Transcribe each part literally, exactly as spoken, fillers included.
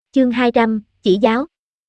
Chương hai trăm, chỉ giáo.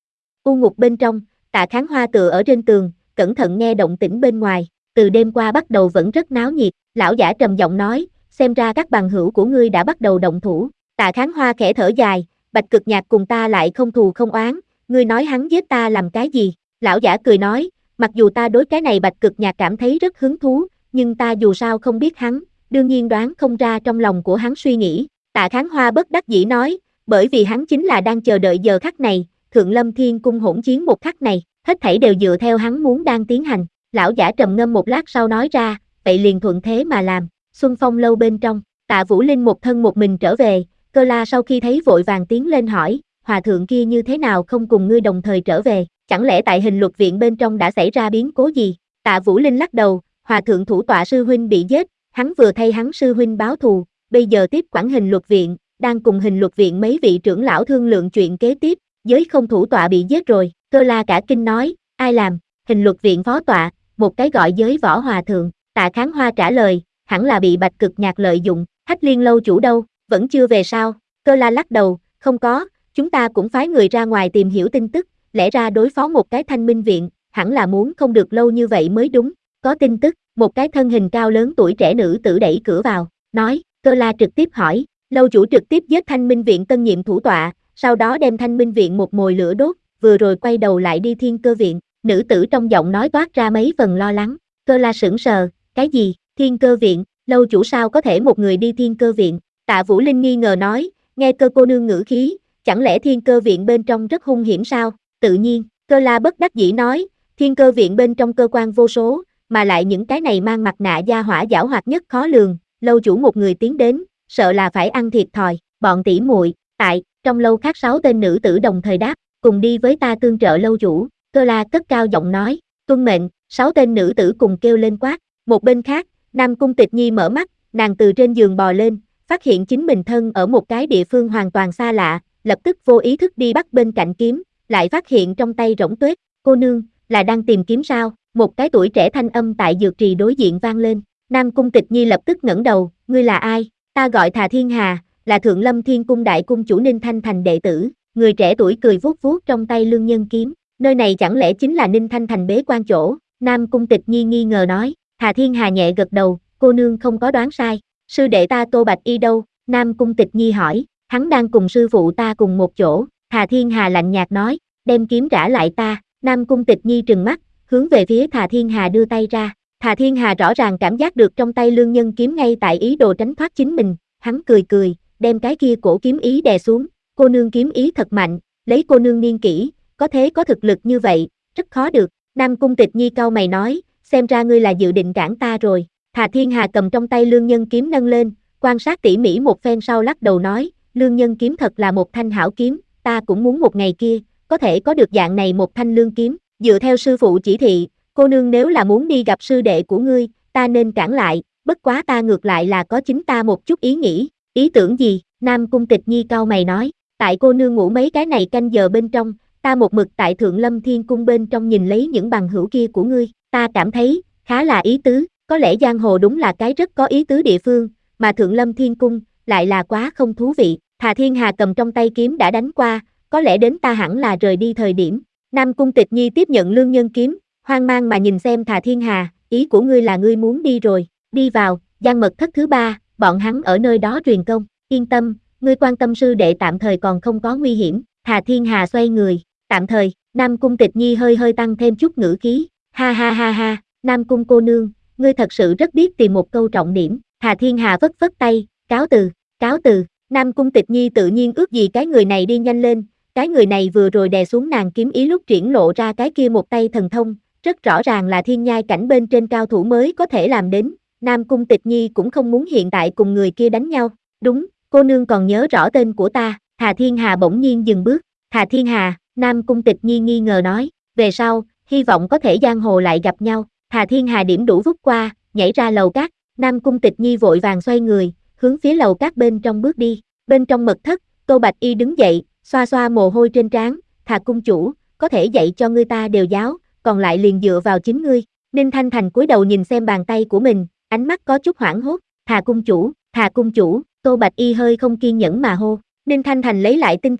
U ngục bên trong, Tạ Kháng Hoa tựa ở trên tường, cẩn thận nghe động tĩnh bên ngoài, từ đêm qua bắt đầu vẫn rất náo nhiệt, lão giả trầm giọng nói, xem ra các bằng hữu của ngươi đã bắt đầu động thủ. Tạ Kháng Hoa khẽ thở dài, Bạch Cực Nhạc cùng ta lại không thù không oán, ngươi nói hắn giết ta làm cái gì? Lão giả cười nói, mặc dù ta đối cái này Bạch Cực Nhạc cảm thấy rất hứng thú, nhưng ta dù sao không biết hắn, đương nhiên đoán không ra trong lòng của hắn suy nghĩ. Tạ Kháng Hoa bất đắc dĩ nói, bởi vì hắn chính là đang chờ đợi giờ khắc này, Thượng Lâm Thiên Cung hỗn chiến một khắc này, hết thảy đều dựa theo hắn muốn đang tiến hành. Lão giả trầm ngâm một lát sau nói ra, vậy liền thuận thế mà làm. Xuân Phong lâu bên trong, Tạ Vũ Linh một thân một mình trở về, Cơ La sau khi thấy vội vàng tiến lên hỏi, hòa thượng kia như thế nào không cùng ngươi đồng thời trở về, chẳng lẽ tại hình luật viện bên trong đã xảy ra biến cố gì? Tạ Vũ Linh lắc đầu, hòa thượng thủ tọa sư huynh bị giết, hắn vừa thay hắn sư huynh báo thù, bây giờ tiếp quản hình luật viện, đang cùng hình luật viện mấy vị trưởng lão thương lượng chuyện kế tiếp, giới không thủ tọa bị giết rồi. Cơ La cả kinh nói, ai làm? Hình luật viện phó tọa, một cái gọi giới võ hòa thượng. Tạ Kháng Hoa trả lời, hẳn là bị Bạch Cực Nhạc lợi dụng. Hách Liên lâu chủ đâu, vẫn chưa về sao? Cơ La lắc đầu, không có, chúng ta cũng phái người ra ngoài tìm hiểu tin tức, lẽ ra đối phó một cái thanh minh viện, hẳn là muốn không được lâu như vậy mới đúng. Có tin tức, một cái thân hình cao lớn tuổi trẻ nữ tử đẩy cửa vào, nói. Cơ La trực tiếp hỏi, lâu chủ trực tiếp giết thanh minh viện tân nhiệm thủ tọa, sau đó đem thanh minh viện một mồi lửa đốt, vừa rồi quay đầu lại đi Thiên Cơ viện. Nữ tử trong giọng nói toát ra mấy phần lo lắng. Cơ La sững sờ, cái gì? Thiên Cơ viện? Lâu chủ sao có thể một người đi Thiên Cơ viện? Tạ Vũ Linh nghi ngờ nói, nghe Cơ cô nương ngữ khí, chẳng lẽ Thiên Cơ viện bên trong rất hung hiểm sao? Tự nhiên. Cơ La bất đắc dĩ nói, Thiên Cơ viện bên trong cơ quan vô số, mà lại những cái này mang mặt nạ gia hỏa giảo hoạt nhất khó lường, lâu chủ một người tiến đến, sợ là phải ăn thiệt thòi. Bọn tỷ muội, tại trong lâu khác sáu tên nữ tử đồng thời đáp, cùng đi với ta tương trợ lâu chủ. Cơ La cất cao giọng nói, tuân mệnh. Sáu tên nữ tử cùng kêu lên quát. Một bên khác, Nam Cung Tịch Nhi mở mắt, nàng từ trên giường bò lên, phát hiện chính mình thân ở một cái địa phương hoàn toàn xa lạ, lập tức vô ý thức đi bắt bên cạnh kiếm, lại phát hiện trong tay rỗng tuếch. Cô nương, là đang tìm kiếm sao? Một cái tuổi trẻ thanh âm tại dược trì đối diện vang lên. Nam Cung Tịch Nhi lập tức ngẩng đầu, ngươi là ai? Ta gọi Thà Thiên Hà, là Thượng Lâm Thiên Cung đại cung chủ Ninh Thanh Thành đệ tử. Người trẻ tuổi cười vuốt vuốt trong tay lương nhân kiếm, nơi này chẳng lẽ chính là Ninh Thanh Thành bế quan chỗ? Nam Cung Tịch Nhi nghi ngờ nói. Thà Thiên Hà nhẹ gật đầu, cô nương không có đoán sai. Sư đệ ta Tô Bạch Y đâu? Nam Cung Tịch Nhi hỏi. Hắn đang cùng sư phụ ta cùng một chỗ. Thà Thiên Hà lạnh nhạt nói, đem kiếm trả lại ta. Nam Cung Tịch Nhi trừng mắt, hướng về phía Thà Thiên Hà đưa tay ra. Thà Thiên Hà rõ ràng cảm giác được trong tay lương nhân kiếm ngay tại ý đồ tránh thoát chính mình, hắn cười cười, đem cái kia cổ kiếm ý đè xuống. Cô nương kiếm ý thật mạnh, lấy cô nương niên kỷ, có thế có thực lực như vậy, rất khó được. Nam Cung Tịch Nhi cau mày nói, xem ra ngươi là dự định cản ta rồi. Thà Thiên Hà cầm trong tay lương nhân kiếm nâng lên, quan sát tỉ mỉ một phen sau lắc đầu nói, lương nhân kiếm thật là một thanh hảo kiếm, ta cũng muốn một ngày kia, có thể có được dạng này một thanh lương kiếm. Dựa theo sư phụ chỉ thị, cô nương nếu là muốn đi gặp sư đệ của ngươi, ta nên cản lại, bất quá ta ngược lại là có chính ta một chút ý nghĩ. Ý tưởng gì? Nam Cung Tịch Nhi cau mày nói, tại cô nương ngủ mấy cái này canh giờ bên trong, ta một mực tại Thượng Lâm Thiên Cung bên trong nhìn lấy những bằng hữu kia của ngươi, ta cảm thấy, khá là ý tứ, có lẽ giang hồ đúng là cái rất có ý tứ địa phương, mà Thượng Lâm Thiên Cung, lại là quá không thú vị. Thà Thiên Hà cầm trong tay kiếm đã đánh qua, có lẽ đến ta hẳn là rời đi thời điểm. Nam Cung Tịch Nhi tiếp nhận lương nhân kiếm, hoang mang mà nhìn xem Thà Thiên Hà, ý của ngươi là ngươi muốn đi rồi, đi vào, gian mật thất thứ ba, bọn hắn ở nơi đó truyền công, yên tâm, ngươi quan tâm sư đệ tạm thời còn không có nguy hiểm. Thà Thiên Hà xoay người, tạm thời. Nam Cung Tịch Nhi hơi hơi tăng thêm chút ngữ khí, ha ha ha ha, Nam Cung cô nương, ngươi thật sự rất biết tìm một câu trọng điểm. Thà Thiên Hà vất vất tay, cáo từ, cáo từ. Nam Cung Tịch Nhi tự nhiên ước gì cái người này đi nhanh lên, cái người này vừa rồi đè xuống nàng kiếm ý lúc triển lộ ra cái kia một tay thần thông, rất rõ ràng là thiên nhai cảnh bên trên cao thủ mới có thể làm đến. Nam Cung Tịch Nhi cũng không muốn hiện tại cùng người kia đánh nhau. Đúng, cô nương còn nhớ rõ tên của ta. Thà Thiên Hà bỗng nhiên dừng bước. Thà Thiên Hà, Nam Cung Tịch Nhi nghi ngờ nói, về sau, hy vọng có thể giang hồ lại gặp nhau. Thà Thiên Hà điểm đủ vút qua, nhảy ra lầu cát. Nam Cung Tịch Nhi vội vàng xoay người, hướng phía lầu cát bên trong bước đi. Bên trong mật thất, Tô Bạch Y đứng dậy, xoa xoa mồ hôi trên trán, Thà cung chủ, có thể dạy cho ngươi ta đều giáo, còn lại liền dựa vào chính ngươi. Ninh Thanh Thành cúi đầu nhìn xem bàn tay của mình, ánh mắt có chút hoảng hốt. Thà cung chủ, Thà cung chủ, Tô Bạch Y hơi không kiên nhẫn mà hô. Ninh Thanh Thành lấy lại tinh thần,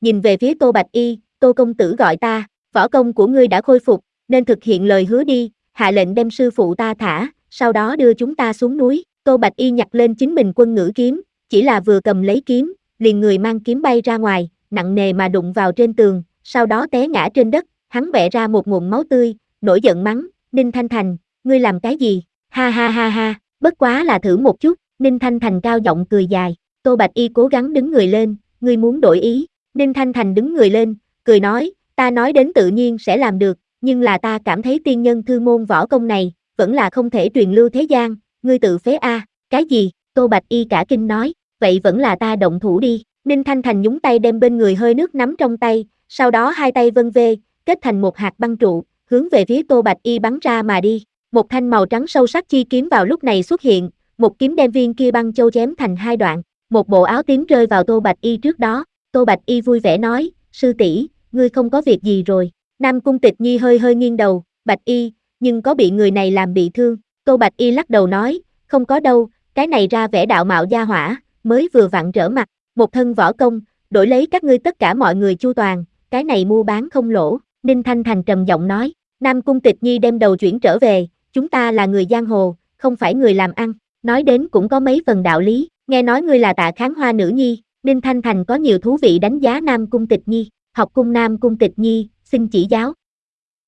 nhìn về phía Tô Bạch Y, Tô công tử gọi ta, võ công của ngươi đã khôi phục, nên thực hiện lời hứa đi, hạ lệnh đem sư phụ ta thả, sau đó đưa chúng ta xuống núi. Tô Bạch Y nhặt lên chính mình quân ngữ kiếm, chỉ là vừa cầm lấy kiếm, liền người mang kiếm bay ra ngoài, nặng nề mà đụng vào trên tường, sau đó té ngã trên đất, hắn bẹ ra một nguồn máu tươi, nổi giận mắng, Ninh Thanh Thành, ngươi làm cái gì? Ha ha ha ha, bất quá là thử một chút, Ninh Thanh Thành cao giọng cười dài. Tô Bạch Y cố gắng đứng người lên, ngươi muốn đổi ý. Ninh Thanh Thành đứng người lên, cười nói, ta nói đến tự nhiên sẽ làm được, nhưng là ta cảm thấy tiên nhân thư môn võ công này, vẫn là không thể truyền lưu thế gian, ngươi tự phế a. À, cái gì? Tô Bạch Y cả kinh nói, vậy vẫn là ta động thủ đi. Ninh Thanh Thành nhúng tay đem bên người hơi nước nắm trong tay, sau đó hai tay vân vê, kết thành một hạt băng trụ, hướng về phía Tô Bạch Y bắn ra mà đi. Một thanh màu trắng sâu sắc chi kiếm vào lúc này xuất hiện, một kiếm đem viên kia băng châu chém thành hai đoạn, một bộ áo tím rơi vào Tô Bạch Y trước đó. Tô Bạch Y vui vẻ nói, sư tỷ, ngươi không có việc gì rồi. Nam Cung Tịch Nhi hơi hơi nghiêng đầu, Bạch Y, nhưng có bị người này làm bị thương. Tô Bạch Y lắc đầu nói, không có đâu, cái này ra vẻ đạo mạo gia hỏa, mới vừa vặn trở mặt, một thân võ công, đổi lấy các ngươi tất cả mọi người chu toàn, cái này mua bán không lỗ. Ninh Thanh Thành trầm giọng nói, Nam Cung Tịch Nhi đem đầu chuyển trở về, chúng ta là người giang hồ, không phải người làm ăn, nói đến cũng có mấy phần đạo lý, nghe nói ngươi là Tạ Kháng Hoa nữ nhi. Ninh Thanh Thành có nhiều thú vị đánh giá Nam Cung Tịch Nhi, học cung Nam Cung Tịch Nhi, xin chỉ giáo.